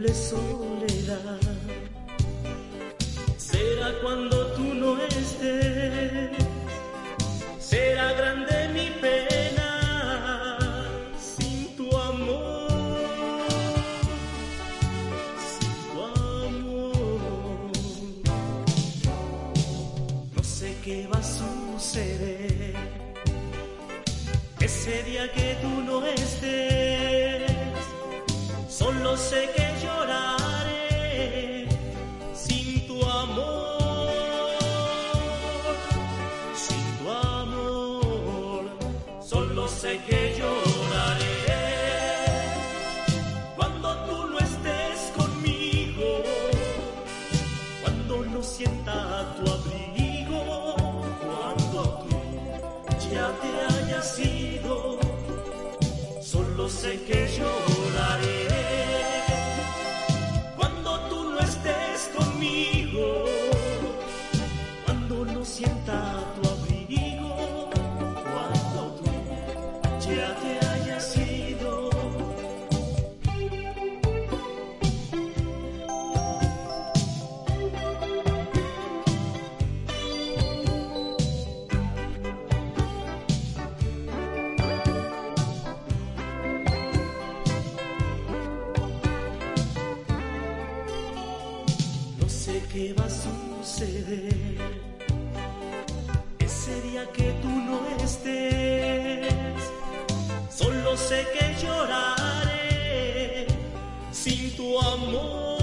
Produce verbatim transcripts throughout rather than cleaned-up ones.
terrible soledad. Será cuando tú no estés, será grande mi pena sin tu amor, sin tu amor. No sé qué va a suceder ese día que tú no estés. Solo sé que lloraré sin tu amor, sin tu amor. Solo sé que lloraré cuando tú no estés conmigo, cuando no sienta tu abrigo, cuando tú ya te hayas ido. Solo sé que lloraré cuando tú no estés conmigo, cuando no sienta tu abrigo, cuando tú ya te hayas ido. No sé qué va a suceder ese día que tú no estés. Solo sé que lloraré sin tu amor,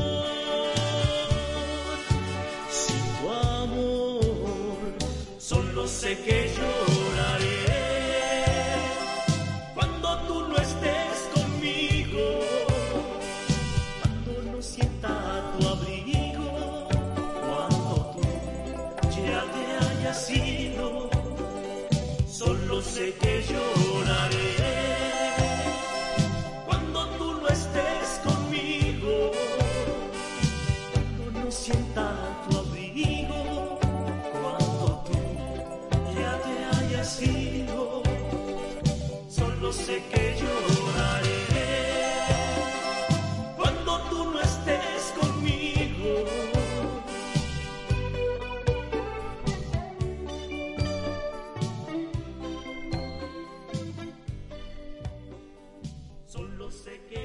sin tu amor. Solo sé que lloraré cuando tú no estés conmigo, cuando no sienta tu abrigo, cuando tú ya te hayas ido. Solo sé que lloraré cuando tú no estés conmigo, cuando no sienta tu abrigo, cuando tú ya te hayas ido. Solo sé que lloraré cuando tú no estés conmigo. Solo sé que